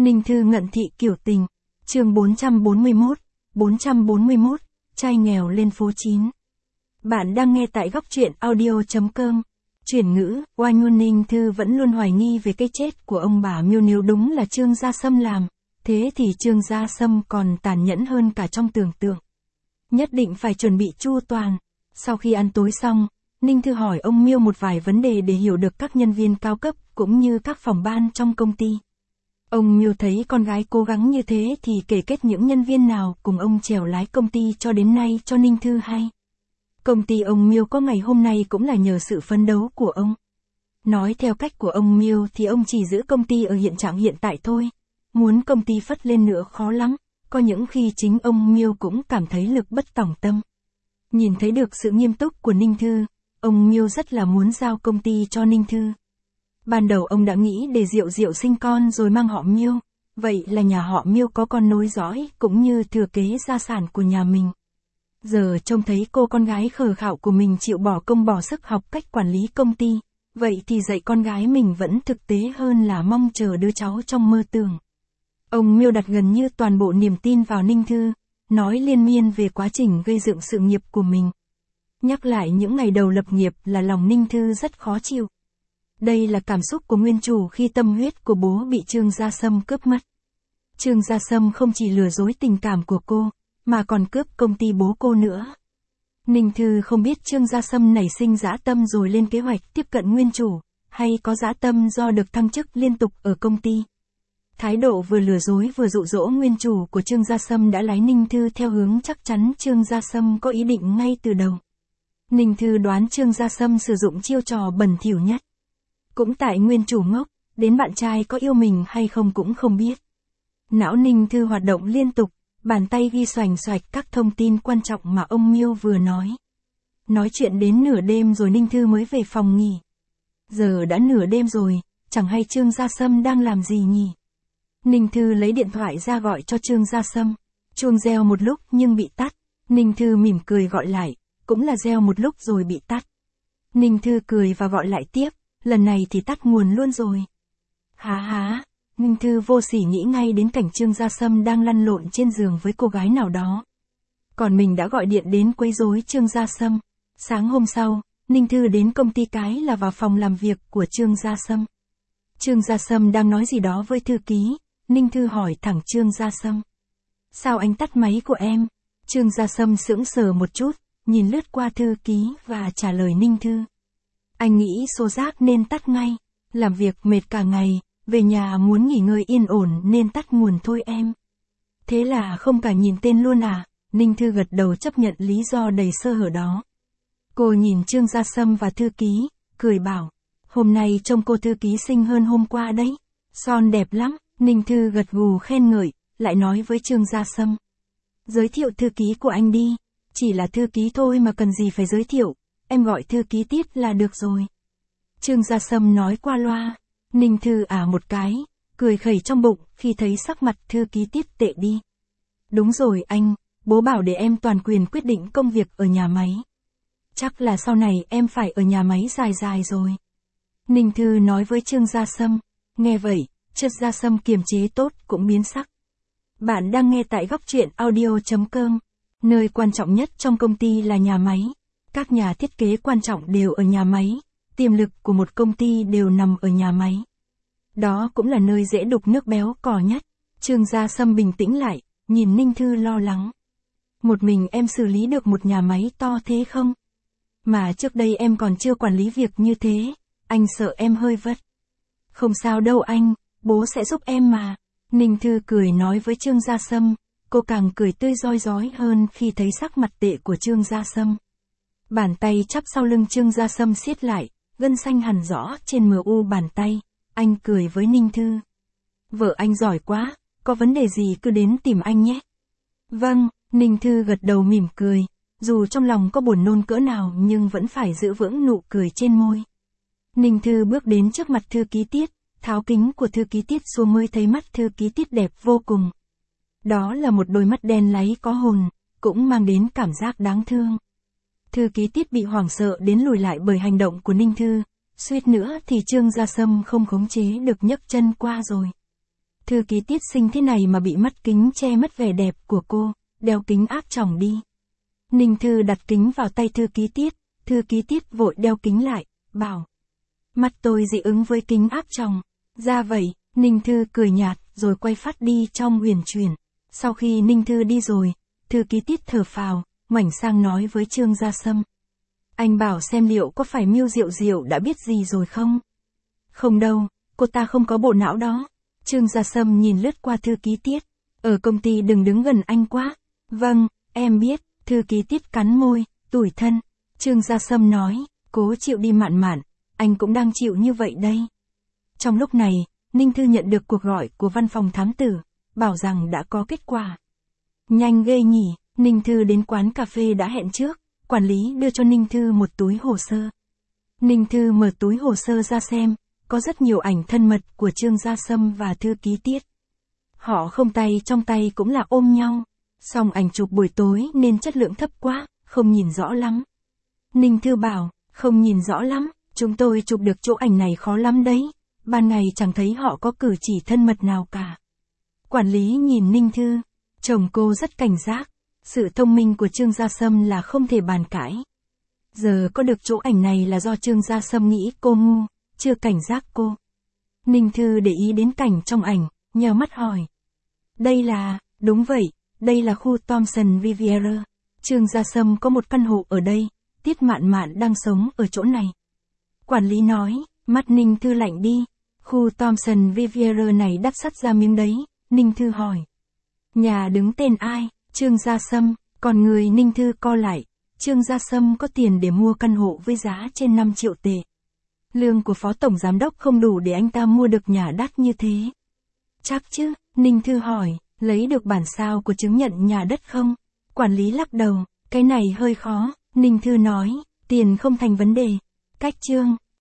Ninh Thư ngận thị kiểu tình. Chương 441, trai nghèo lên phố 9. Bạn đang nghe tại góc truyện audio.com. Chuyển ngữ, oai ngôn. Ninh Thư vẫn luôn hoài nghi về cái chết của ông bà Miêu, nếu đúng là Trương Gia Sâm làm, thế thì Trương Gia Sâm còn tàn nhẫn hơn cả trong tưởng tượng. Nhất định phải chuẩn bị chu toàn. Sau khi ăn tối xong, Ninh Thư hỏi ông Miêu một vài vấn đề để hiểu được các nhân viên cao cấp cũng như các phòng ban trong công ty. Ông Miêu thấy con gái cố gắng như thế thì kể kết những nhân viên nào cùng ông chèo lái công ty cho đến nay cho Ninh Thư hay. Công ty ông Miêu có ngày hôm nay cũng là nhờ sự phấn đấu của ông. Nói theo cách của ông Miêu thì ông chỉ giữ công ty ở hiện trạng hiện tại thôi. Muốn công ty phất lên nữa khó lắm, có những khi chính ông Miêu cũng cảm thấy lực bất tòng tâm. Nhìn thấy được sự nghiêm túc của Ninh Thư, ông Miêu rất là muốn giao công ty cho Ninh Thư. Ban đầu ông đã nghĩ để Diệu sinh con rồi mang họ Miêu, vậy là nhà họ Miêu có con nối dõi cũng như thừa kế gia sản của nhà mình. Giờ trông thấy cô con gái khờ khạo của mình chịu bỏ công bỏ sức học cách quản lý công ty, vậy thì dạy con gái mình vẫn thực tế hơn là mong chờ đứa cháu trong mơ tưởng. Ông Miêu đặt gần như toàn bộ niềm tin vào Ninh Thư, nói liên miên về quá trình gây dựng sự nghiệp của mình. Nhắc lại những ngày đầu lập nghiệp là lòng Ninh Thư rất khó chịu. Đây là cảm xúc của nguyên chủ khi tâm huyết của bố bị Trương Gia Sâm cướp mất. Trương Gia Sâm không chỉ lừa dối tình cảm của cô, mà còn cướp công ty bố cô nữa. Ninh Thư không biết Trương Gia Sâm nảy sinh dã tâm rồi lên kế hoạch tiếp cận nguyên chủ, hay có dã tâm do được thăng chức liên tục ở công ty. Thái độ vừa lừa dối vừa dụ dỗ nguyên chủ của Trương Gia Sâm đã lái Ninh Thư theo hướng chắc chắn Trương Gia Sâm có ý định ngay từ đầu. Ninh Thư đoán Trương Gia Sâm sử dụng chiêu trò bẩn thỉu nhất. Cũng tại nguyên chủ ngốc, đến bạn trai có yêu mình hay không cũng không biết. Não Ninh Thư hoạt động liên tục, bàn tay ghi xoành xoạch các thông tin quan trọng mà ông Miêu vừa nói. Nói chuyện đến nửa đêm rồi Ninh Thư mới về phòng nghỉ. Giờ đã nửa đêm rồi, chẳng hay Trương Gia Sâm đang làm gì nhỉ? Ninh Thư lấy điện thoại ra gọi cho Trương Gia Sâm. Chuông reo một lúc nhưng bị tắt. Ninh Thư mỉm cười gọi lại, cũng là reo một lúc rồi bị tắt. Ninh Thư cười và gọi lại tiếp, lần này thì tắt nguồn luôn rồi. Há, Ninh Thư vô sỉ nghĩ ngay đến cảnh Trương Gia Sâm đang lăn lộn trên giường với cô gái nào đó. Còn mình đã gọi điện đến quấy rối Trương Gia Sâm. Sáng hôm sau, Ninh Thư đến công ty cái là vào phòng làm việc của Trương Gia Sâm. Trương Gia Sâm đang nói gì đó với thư ký, Ninh Thư hỏi thẳng Trương Gia Sâm. Sao anh tắt máy của em? Trương Gia Sâm sững sờ một chút, nhìn lướt qua thư ký và trả lời Ninh Thư. Anh nghĩ xô rác nên tắt ngay, làm việc mệt cả ngày, về nhà muốn nghỉ ngơi yên ổn nên tắt nguồn thôi em. Thế là không cả nhìn tên luôn à? Ninh Thư gật đầu chấp nhận lý do đầy sơ hở đó. Cô nhìn Trương Gia Sâm và thư ký, cười bảo, hôm nay trông cô thư ký xinh hơn hôm qua đấy, son đẹp lắm. Ninh Thư gật gù khen ngợi, lại nói với Trương Gia Sâm. Giới thiệu thư ký của anh đi, chỉ là thư ký thôi mà cần gì phải giới thiệu, em gọi thư ký Tiết là được rồi. Trương Gia Sâm nói qua loa. Ninh Thư một cái, cười khẩy trong bụng khi thấy sắc mặt thư ký Tiết tệ đi. Đúng rồi anh, bố bảo để em toàn quyền quyết định công việc ở nhà máy. Chắc là sau này em phải ở nhà máy dài dài rồi. Ninh Thư nói với Trương Gia Sâm. Nghe vậy, Trương Gia Sâm kiềm chế tốt cũng biến sắc. Bạn đang nghe tại góc truyện audio.com. Nơi quan trọng nhất trong công ty là nhà máy. Các nhà thiết kế quan trọng đều ở nhà máy. Tiềm lực của một công ty đều nằm ở nhà máy. Đó cũng là nơi dễ đục nước béo cò nhất. Trương Gia Sâm bình tĩnh lại, nhìn Ninh Thư lo lắng. Một mình em xử lý được một nhà máy to thế không? Mà trước đây em còn chưa quản lý việc như thế, anh sợ em hơi vất. Không sao đâu anh, bố sẽ giúp em mà. Ninh Thư cười nói với Trương Gia Sâm, cô càng cười tươi rói rói hơn khi thấy sắc mặt tệ của Trương Gia Sâm. Bàn tay chắp sau lưng Trương Gia Sâm siết lại, gân xanh hằn rõ trên mu bàn tay, anh cười với Ninh Thư. Vợ anh giỏi quá, có vấn đề gì cứ đến tìm anh nhé. Vâng, Ninh Thư gật đầu mỉm cười, dù trong lòng có buồn nôn cỡ nào nhưng vẫn phải giữ vững nụ cười trên môi. Ninh Thư bước đến trước mặt thư ký Tiết, tháo kính của thư ký Tiết xuống mới thấy mắt thư ký Tiết đẹp vô cùng. Đó là một đôi mắt đen láy có hồn, cũng mang đến cảm giác đáng thương. Thư ký Tiết bị hoảng sợ đến lùi lại bởi hành động của Ninh Thư, suýt nữa thì Trương Gia Sâm không khống chế được nhấc chân qua rồi. Thư ký Tiết xinh thế này mà bị mắt kính che mất vẻ đẹp của cô, đeo kính áp tròng đi. Ninh Thư đặt kính vào tay thư ký Tiết vội đeo kính lại, bảo. Mắt tôi dị ứng với kính áp tròng. Ra vậy, Ninh Thư cười nhạt, rồi quay phát đi trong huyền chuyển. Sau khi Ninh Thư đi rồi, thư ký Tiết thở phào, ngoảnh sang nói với Trương Gia Sâm. Anh bảo xem liệu có phải Miêu Diệu Diệu đã biết gì rồi không? Không đâu, cô ta không có bộ não đó. Trương Gia Sâm nhìn lướt qua thư ký Tiết. Ở công ty đừng đứng gần anh quá. Vâng, em biết, thư ký Tiết cắn môi, tủi thân. Trương Gia Sâm nói, cố chịu đi Mạn Mạn, anh cũng đang chịu như vậy đây. Trong lúc này, Ninh Thư nhận được cuộc gọi của văn phòng thám tử, bảo rằng đã có kết quả. Nhanh ghê nhỉ, Ninh Thư đến quán cà phê đã hẹn trước, quản lý đưa cho Ninh Thư một túi hồ sơ. Ninh Thư mở túi hồ sơ ra xem, có rất nhiều ảnh thân mật của Trương Gia Sâm và thư ký Tiết. Họ không tay trong tay cũng là ôm nhau, song ảnh chụp buổi tối nên chất lượng thấp quá, không nhìn rõ lắm. Ninh Thư bảo, không nhìn rõ lắm, chúng tôi chụp được chỗ ảnh này khó lắm đấy, ban ngày chẳng thấy họ có cử chỉ thân mật nào cả. Quản lý nhìn Ninh Thư, chồng cô rất cảnh giác, sự thông minh của Trương Gia Sâm là không thể bàn cãi. Giờ có được chỗ ảnh này là do Trương Gia Sâm nghĩ cô ngu, chưa cảnh giác cô. Ninh Thư để ý đến cảnh trong ảnh, nhờ mắt hỏi. Đây là, đúng vậy, đây là khu Thomson Riviera. Trương Gia Sâm có một căn hộ ở đây, Tiết Mạn Mạn đang sống ở chỗ này. Quản lý nói, mắt Ninh Thư lạnh đi, khu Thomson Riviera này đắt sắt ra miếng đấy. Ninh Thư hỏi. Nhà đứng tên ai? Trương Gia Sâm. Còn người Ninh Thư co lại. Trương Gia Sâm có tiền để mua căn hộ với giá trên 5 triệu tệ. Lương của phó tổng giám đốc không đủ để anh ta mua được nhà đắt như thế. Chắc chứ? Ninh Thư hỏi, lấy được bản sao của chứng nhận nhà đất không? Quản lý lắc đầu, cái này hơi khó. Ninh Thư nói, tiền không thành vấn đề. Cách Trương